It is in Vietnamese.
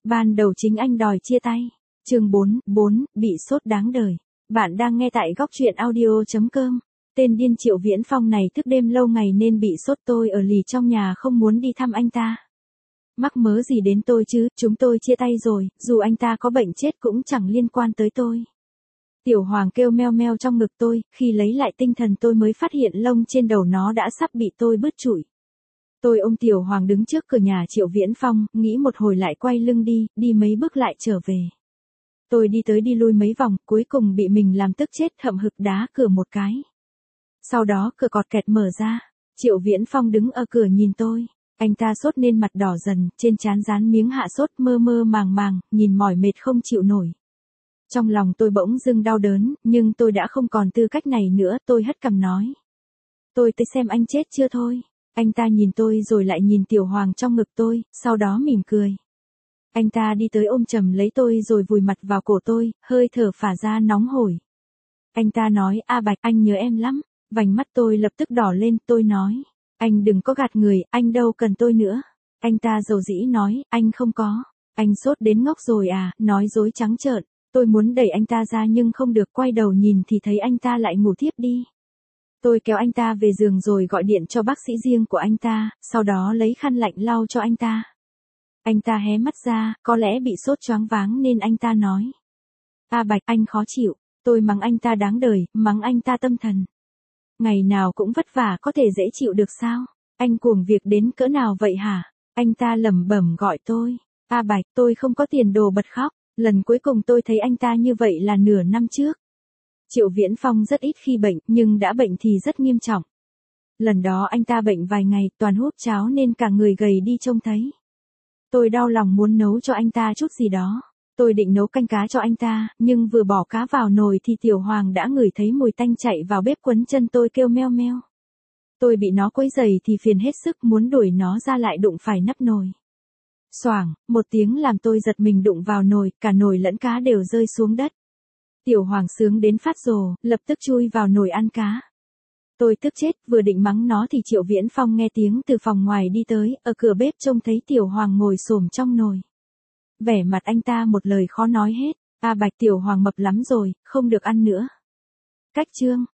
Ban đầu chính anh đòi chia tay. Chương 4, bị sốt đáng đời. Bạn đang nghe tại góc truyện audio.com. Tên điên Triệu Viễn Phong này thức đêm lâu ngày nên bị sốt, tôi ở lì trong nhà không muốn đi thăm anh ta. Mắc mớ gì đến tôi chứ, chúng tôi chia tay rồi, dù anh ta có bệnh chết cũng chẳng liên quan tới tôi. Tiểu Hoàng kêu meo meo trong ngực tôi, khi lấy lại tinh thần tôi mới phát hiện lông trên đầu nó đã sắp bị tôi bứt trụi. Tôi ôm Tiểu Hoàng đứng trước cửa nhà Triệu Viễn Phong, nghĩ một hồi lại quay lưng đi mấy bước lại trở về. Tôi đi tới đi lui mấy vòng, cuối cùng bị mình làm tức chết, hậm hực đá cửa một cái. Sau đó cửa cọt kẹt mở ra, Triệu Viễn Phong đứng ở cửa nhìn tôi. Anh ta sốt nên mặt đỏ dần, trên trán dán miếng hạ sốt, mơ mơ màng màng, nhìn mỏi mệt không chịu nổi. Trong lòng tôi bỗng dưng đau đớn, nhưng tôi đã không còn tư cách này nữa, tôi hất cằm nói. Tôi tới xem anh chết chưa thôi. Anh ta nhìn tôi rồi lại nhìn Tiểu Hoàng trong ngực tôi, sau đó mỉm cười. Anh ta đi tới ôm chầm lấy tôi rồi vùi mặt vào cổ tôi, hơi thở phả ra nóng hổi. Anh ta nói, A Bạch, anh nhớ em lắm. Vành mắt tôi lập tức đỏ lên, tôi nói. Anh đừng có gạt người, anh đâu cần tôi nữa. Anh ta dầu dĩ nói, anh không có. Anh sốt đến ngốc rồi à, nói dối trắng trợn. Tôi muốn đẩy anh ta ra nhưng không được, quay đầu nhìn thì thấy anh ta lại ngủ thiếp đi. Tôi kéo anh ta về giường rồi gọi điện cho bác sĩ riêng của anh ta, sau đó lấy khăn lạnh lau cho anh ta. Anh ta hé mắt ra, có lẽ bị sốt choáng váng nên anh ta nói. A Bạch, anh khó chịu. Tôi mắng anh ta đáng đời, mắng anh ta tâm thần. Ngày nào cũng vất vả có thể dễ chịu được sao? Anh cuồng việc đến cỡ nào vậy hả? Anh ta lẩm bẩm gọi tôi. A Bạch, tôi không có tiền đồ bật khóc. Lần cuối cùng tôi thấy anh ta như vậy là nửa năm trước. Triệu Viễn Phong rất ít khi bệnh, nhưng đã bệnh thì rất nghiêm trọng. Lần đó anh ta bệnh vài ngày, toàn hút cháo nên cả người gầy đi trông thấy. Tôi đau lòng muốn nấu cho anh ta chút gì đó. Tôi định nấu canh cá cho anh ta, nhưng vừa bỏ cá vào nồi thì Tiểu Hoàng đã ngửi thấy mùi tanh chạy vào bếp quấn chân tôi kêu meo meo. Tôi bị nó quấy rầy thì phiền hết sức, muốn đuổi nó ra lại đụng phải nắp nồi. Xoảng, một tiếng làm tôi giật mình đụng vào nồi, cả nồi lẫn cá đều rơi xuống đất. Tiểu Hoàng sướng đến phát rồ, lập tức chui vào nồi ăn cá. Tôi tức chết, vừa định mắng nó thì Triệu Viễn Phong nghe tiếng từ phòng ngoài đi tới, ở cửa bếp trông thấy Tiểu Hoàng ngồi xổm trong nồi. Vẻ mặt anh ta một lời khó nói hết. A Bạch, Tiểu Hoàng mập lắm rồi, không được ăn nữa. Cách chương.